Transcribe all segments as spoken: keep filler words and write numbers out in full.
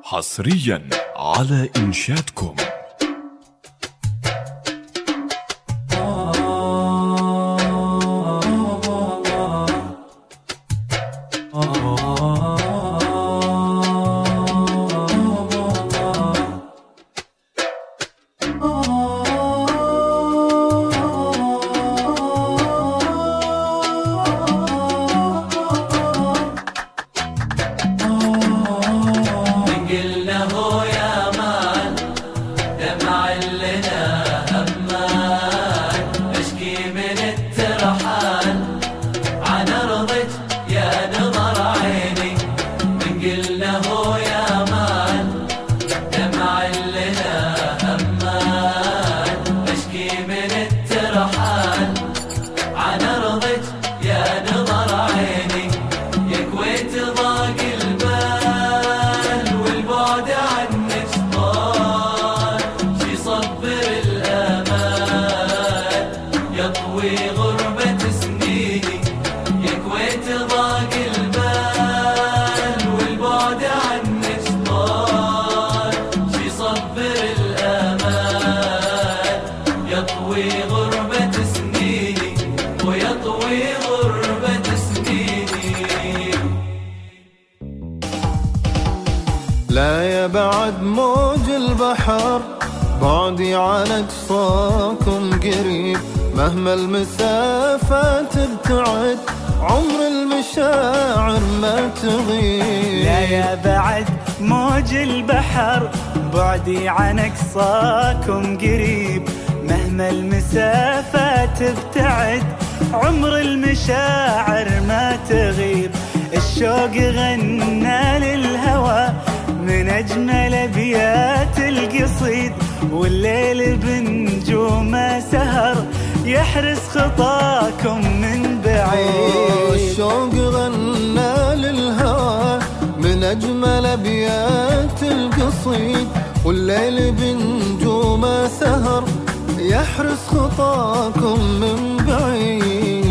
حصريا على إنشادكم. لا يا بعد موج البحر بعدي عن أقصاكم قريب، مهما المسافة تبتعد عمر المشاعر ما تغيب. لا يا بعد موج البحر بعدي عن أقصاكم قريب، مهما المسافة تبتعد عمر المشاعر ما تغيب. الشوق غنى للهوى من أجمل أبيات القصيد، والليل بنجومه سهر يحرس خطاكم من بعيد. الشوق غنى للهوى من أجمل أبيات القصيد، والليل بنجومه سهر يحرس خطاكم من بعيد.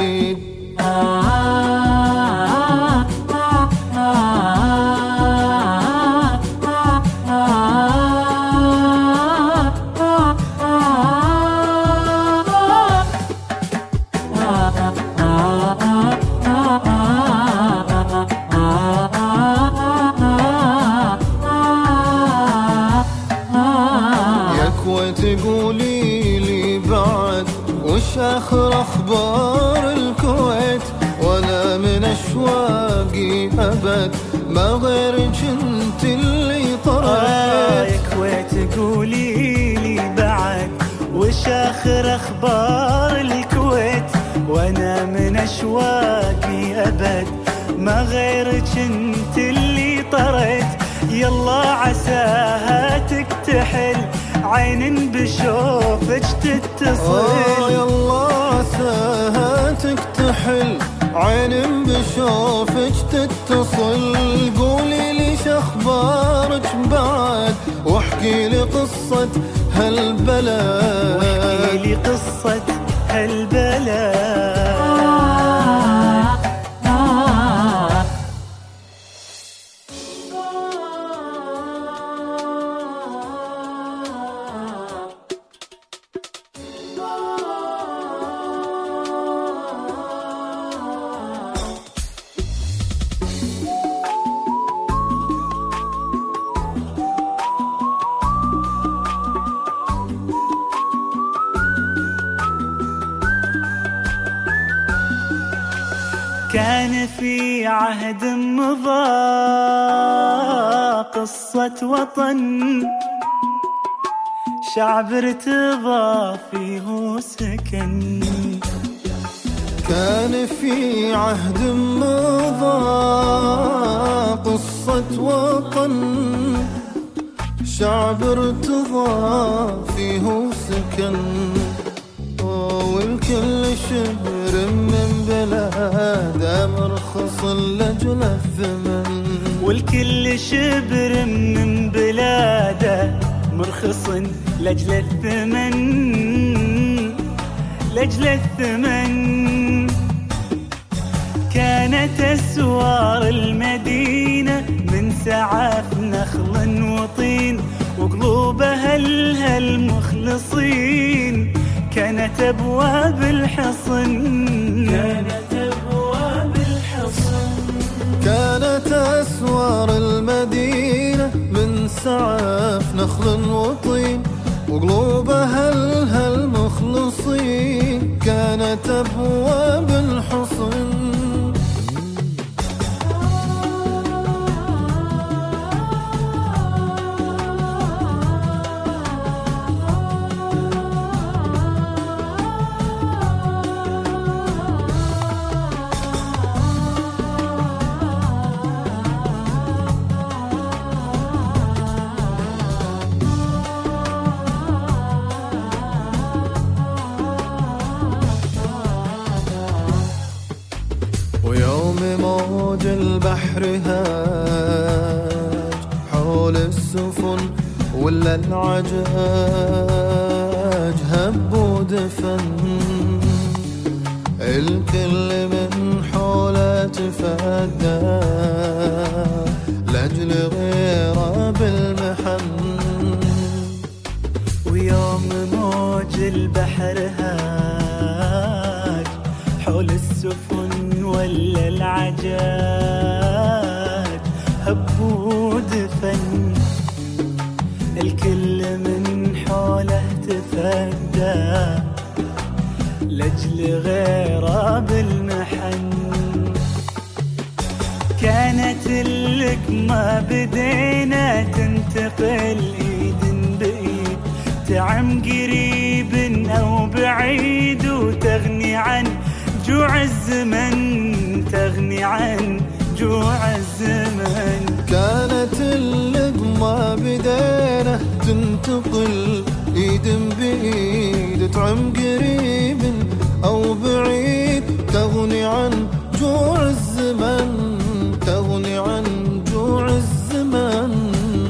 تقولي لي بعد وش آخر أخبار الكويت، وأنا من أشواقي أبد ما غيرك انت اللي طريت. يا كويت تقولي لي بعد وش آخر أخبار الكويت، وأنا من أشواقي أبد ما غيرك انت اللي طريت. يلا عساها تكتحل عين بشوفك تتصل. آه يلا عساها تكتحل عين بشوفك تتصل. قولي لي شخبارك بعد واحكي لي قصة هالبلد، واحكي لي قصة هالبلد. كان في عهد مضى قصة وطن، شعب ارتضى فيه سكن. كان في عهد مضى قصة وطن، شعب ارتضى فيه سكن. والكل شبر من بلاده مرخص لأجل الثمن، والكل شبر من بلاده مرخص لأجل الثمن، لأجل الثمن. كانت أسوار المدينة من سعف نخل وطين وقلوبها أهلها المخلصين كانت أبواب الحصن كانت أبواب الحصن كانت أسوار المدينة من سعف نخل وطين وقلوبها أهلها المخلصين كانت أبواب الحصن ويوم موج البحر هاج حول السفن ولا العجاج هب ودفن الكل من حوله تفدى لأجل غيره بالمحن ويوم موج البحر هاج حول السفن ولا العجاج هب ودفن الكل من حوله تفدى لأجل غيره بالمحن كانت اللقمة بدينا تنتقل ايد بايد تعم قريب او بعيد وتغني عن جوع الزمن تغني عن جوع الزمن كانت اللقمة بدينا تنتقل ايد بايد تعم قريب او بعيد تغني عن جوع الزمن تغني عن جوع الزمن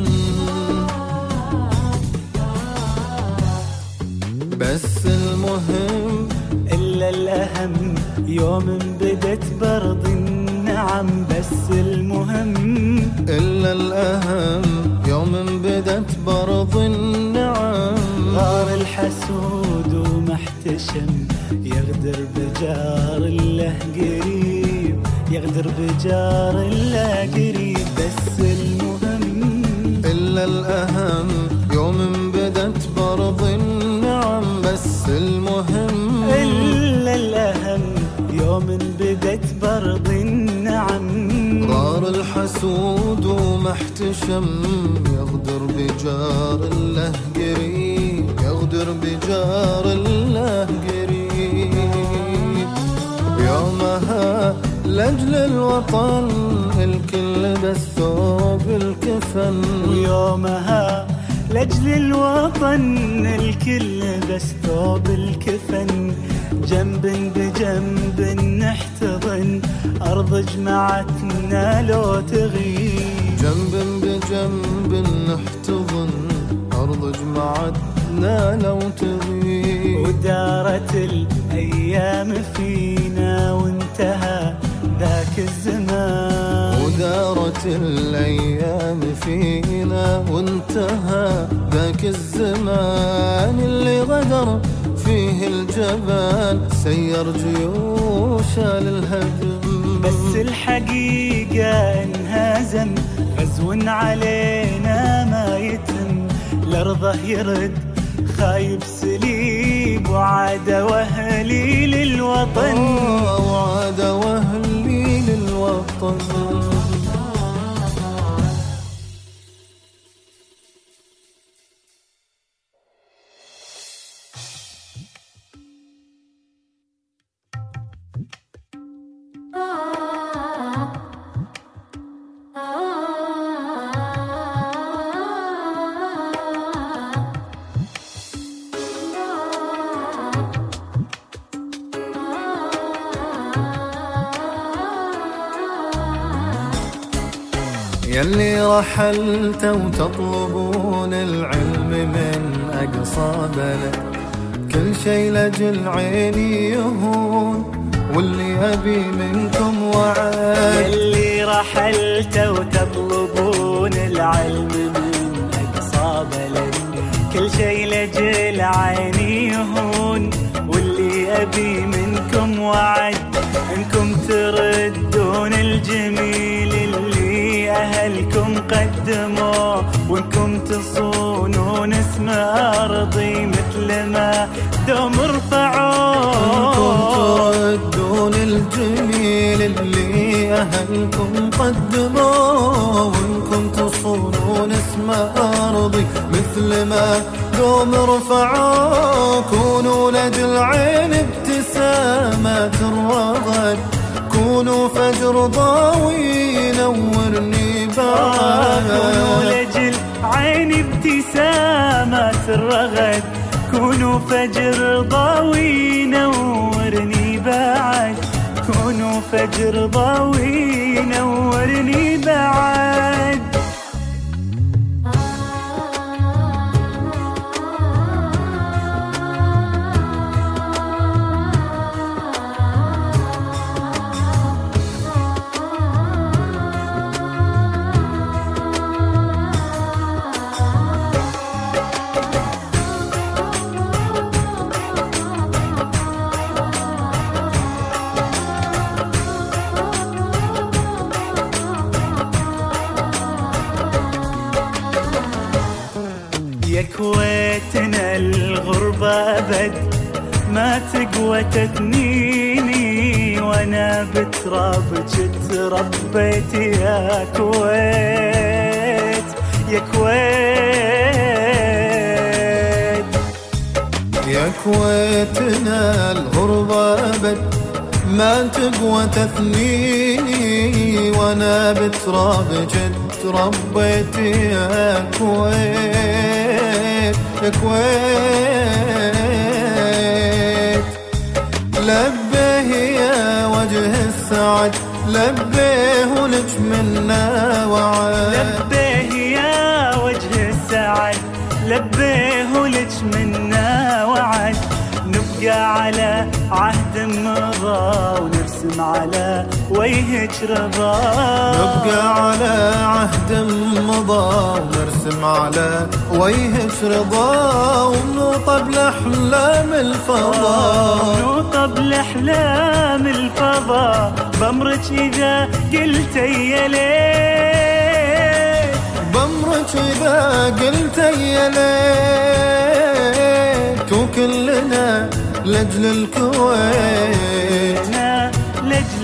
بس المهم إلا الأهم يوم بدت برض النعم بس المهم إلا الأهم يوم بدت برض النعم غار الحسود ومحتشم يغدر بجار الله قريب يغدر بجار الله قريب بس المهم إلا الأهم يوم بدت برض النعم بس المهم إلا الأهم يوم بدت برض النعم غار الحسود ومحتشم يغدر بجار الله قريب يغدر بجار الله قريب يومها لأجل الوطن الكل بس ثوب الكفن ويومها لأجل الوطن الكل بس ثوب الكفن جنب بجنب نحتضن أرض جمعتنا لو تغيب جنب بجنب نحتضن أرض جمعتنا لو تغيب ودارت الأيام فينا وانتهى ذاك الزمان ودارت الأيام فينا وانتهى ذاك الزمان اللي غدر فيه الجبال سير جيوشه للهدم بس الحقيقة انهزم غزو علينا ما يتم الأرض يرد خايب سليب وعاد وهلي للوطن وعاد وهلي للوطن يلي رحلت وتطلبون العلم من أقصى بلد كل شي لجل عيني يهون واللي أبي منكم وعد يلي رحلتوا وتطلبون العلم من أقصى بلد، كل شي لجل عيني يهون، واللي أبي منكم وعد إنكم تردون الجميل اللي أهلكم قدموا، وإنكم تصونون اسم أرضي مثل ما دوم رفعوه. إنكم تردون الجميل اللي أهلكم قدموا، وإنكم تصونون اسم أرضي مثل ما دوم رفعوه. كونوا لدى العين ابتسامات الرغد، كونوا فجر ضاوي ينورني بعد. كونوا لجل عين ابتسامات الرغد، كونوا فجر ضاوي ينورني بعد، كونوا فجر ضاوي ينورني بعد. يا كويتنا الغربة أبد ما تقوى تثنيني، وانا بترابك تربيت يا كويت يا كويت. يا كويتنا الغربة أبد ما تقوى تثنيني، وانا بترابك تربيت يا كويت يا كويت. لبيه يا وجه السعد، لبيه لك منا وعد. لبيه يا وجه السعد، لبيه لك منا وعد. نبقى على عهد مضى ونرسم على وجهك رضا. نبقى على عهد مضى ونرسم على وجهك رضا، ونوطب لأحلام الفضا. نوطب لأحلام الفضا بأمرك إذا قلت يا ليت. بأمرك إذا قلت يا ليت، وكلنا لأجل الكويت، لأجل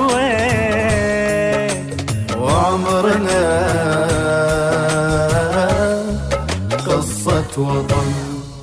الكويت. وعمرنا قصة وطن.